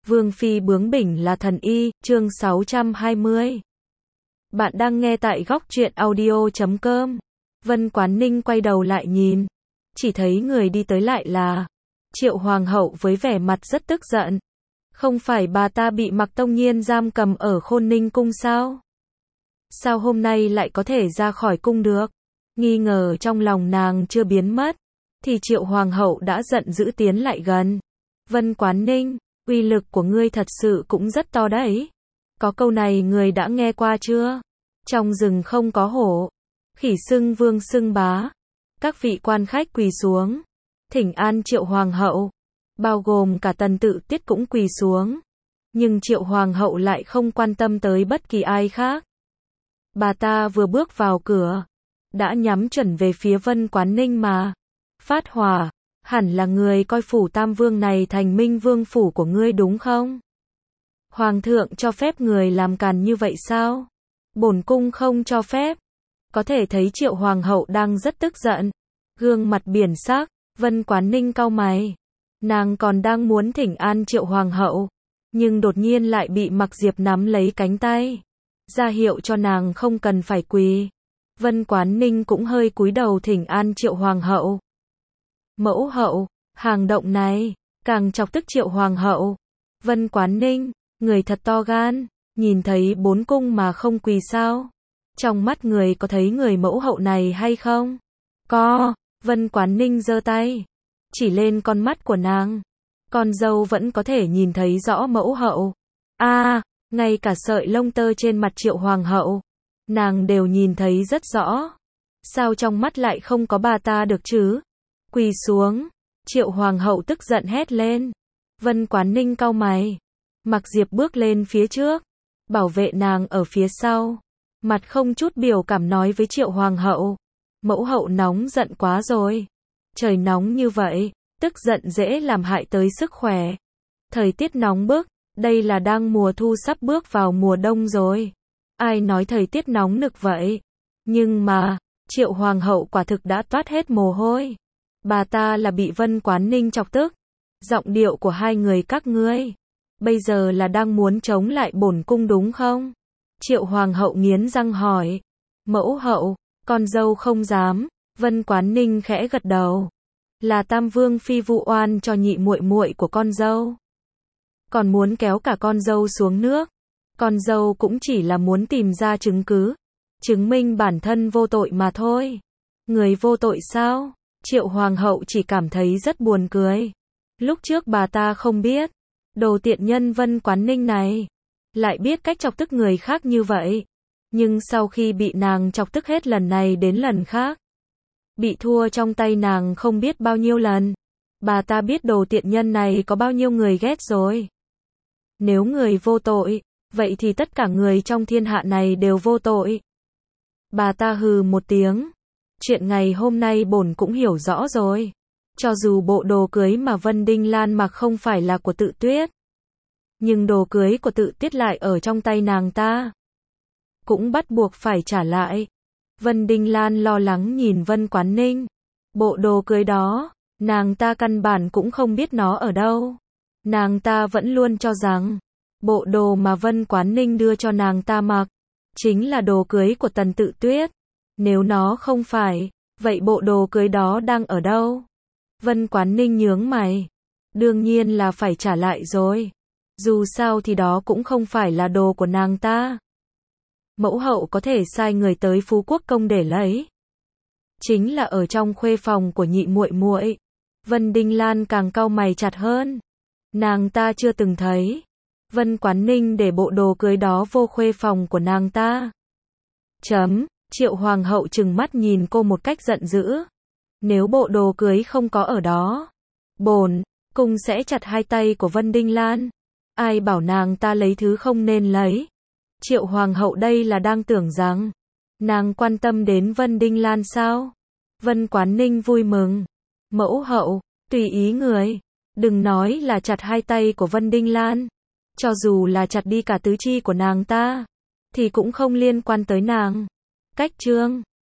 Vương phi bướng bỉnh là thần y, chương 620. Bạn đang nghe tại góc truyện audio.com. Vân Quán Ninh quay đầu lại nhìn, chỉ thấy người đi tới lại là Triệu Hoàng hậu với vẻ mặt rất tức giận. Không phải bà ta bị Mạc Tông Nhiên giam cầm ở Khôn Ninh cung sao? Sao hôm nay lại có thể ra khỏi cung được? Nghi ngờ trong lòng nàng chưa biến mất, thì Triệu Hoàng hậu đã giận dữ tiến lại gần. Vân Quán Ninh, uy lực của ngươi thật sự cũng rất to đấy. Có câu này người đã nghe qua chưa? Trong rừng không có hổ, khỉ xưng vương xưng bá. Các vị quan khách quỳ xuống, thỉnh an Triệu Hoàng hậu, bao gồm cả Tần Tự Tiết cũng quỳ xuống. Nhưng Triệu Hoàng hậu lại không quan tâm tới bất kỳ ai khác. Bà ta vừa bước vào cửa, đã nhắm chuẩn về phía Vân Quán Ninh mà phát hỏa. Hẳn là người coi phủ Tam Vương này thành Minh Vương phủ của ngươi đúng không? Hoàng thượng cho phép người làm càn như vậy sao? Bổn cung không cho phép. Có thể thấy Triệu Hoàng hậu đang rất tức giận, gương mặt biển sắc. Vân Quán Ninh cau mày, nàng còn đang muốn thỉnh an Triệu Hoàng hậu, nhưng đột nhiên lại bị Mạc Diệp nắm lấy cánh tay, ra hiệu cho nàng không cần phải quỳ. Vân Quán Ninh cũng hơi cúi đầu thỉnh an Triệu Hoàng hậu. Mẫu hậu, hành động này càng chọc tức Triệu Hoàng hậu. Vân Quán Ninh, người thật to gan, nhìn thấy bốn cung mà không quỳ sao? Trong mắt người có thấy người mẫu hậu này hay không? Có. Vân Quán Ninh giơ tay chỉ lên con mắt của nàng. Con dâu vẫn có thể nhìn thấy rõ mẫu hậu. Ngay cả sợi lông tơ trên mặt Triệu Hoàng hậu, nàng đều nhìn thấy rất rõ. Sao trong mắt lại không có bà ta được chứ? Quỳ xuống. Triệu Hoàng hậu tức giận hét lên. Vân Quán Ninh cau mày. Mạc Diệp bước lên phía trước, bảo vệ nàng ở phía sau. Mặt không chút biểu cảm nói với Triệu Hoàng hậu. Mẫu hậu nóng giận quá rồi. Trời nóng như vậy, tức giận dễ làm hại tới sức khỏe. Thời tiết nóng bức, đây là đang mùa thu sắp bước vào mùa đông rồi. Ai nói thời tiết nóng nực vậy? Nhưng mà, Triệu Hoàng hậu quả thực đã toát hết mồ hôi. Bà ta là bị Vân Quán Ninh chọc tức. Giọng điệu của hai người các ngươi bây giờ là đang muốn chống lại bổn cung đúng không? Triệu Hoàng hậu nghiến răng hỏi. Mẫu hậu, con dâu không dám. Vân Quán Ninh khẽ gật đầu. Là Tam Vương phi vu oan cho nhị muội muội của con dâu, còn muốn kéo cả con dâu xuống nước. Con dâu cũng chỉ là muốn tìm ra chứng cứ, chứng minh bản thân vô tội mà thôi. Người vô tội sao? Triệu Hoàng hậu chỉ cảm thấy rất buồn cười. Lúc trước bà ta không biết, đồ tiện nhân Vân Quán Ninh này lại biết cách chọc tức người khác như vậy. Nhưng sau khi bị nàng chọc tức hết lần này đến lần khác, bị thua trong tay nàng không biết bao nhiêu lần, bà ta biết đồ tiện nhân này có bao nhiêu người ghét rồi. Nếu người vô tội, vậy thì tất cả người trong thiên hạ này đều vô tội. Bà ta hừ một tiếng. Chuyện ngày hôm nay bổn cũng hiểu rõ rồi. Cho dù bộ đồ cưới mà Vân Đinh Lan mặc không phải là của Tự Tuyết, nhưng đồ cưới của Tự Tuyết lại ở trong tay nàng ta, cũng bắt buộc phải trả lại. Vân Đinh Lan lo lắng nhìn Vân Quán Ninh. Bộ đồ cưới đó, nàng ta căn bản cũng không biết nó ở đâu. Nàng ta vẫn luôn cho rằng, bộ đồ mà Vân Quán Ninh đưa cho nàng ta mặc, chính là đồ cưới của Tần Tự Tuyết. Nếu nó không phải, vậy bộ đồ cưới đó đang ở đâu? Vân Quán Ninh nhướng mày. Đương nhiên là phải trả lại rồi. Dù sao thì đó cũng không phải là đồ của nàng ta. Mẫu hậu có thể sai người tới Phú Quốc Công để lấy. Chính là ở trong khuê phòng của nhị muội muội. Vân Đinh Lan càng cau mày chặt hơn. Nàng ta chưa từng thấy Vân Quán Ninh để bộ đồ cưới đó vô khuê phòng của nàng ta. Triệu Hoàng hậu trừng mắt nhìn cô một cách giận dữ. Nếu bộ đồ cưới không có ở đó, bổn cung sẽ chặt hai tay của Vân Đinh Lan. Ai bảo nàng ta lấy thứ không nên lấy? Triệu Hoàng hậu đây là đang tưởng rằng nàng quan tâm đến Vân Đinh Lan sao? Vân Quán Ninh vui mừng. Mẫu hậu, tùy ý người. Đừng nói là chặt hai tay của Vân Đinh Lan. Cho dù là chặt đi cả tứ chi của nàng ta, thì cũng không liên quan tới nàng. Cách chương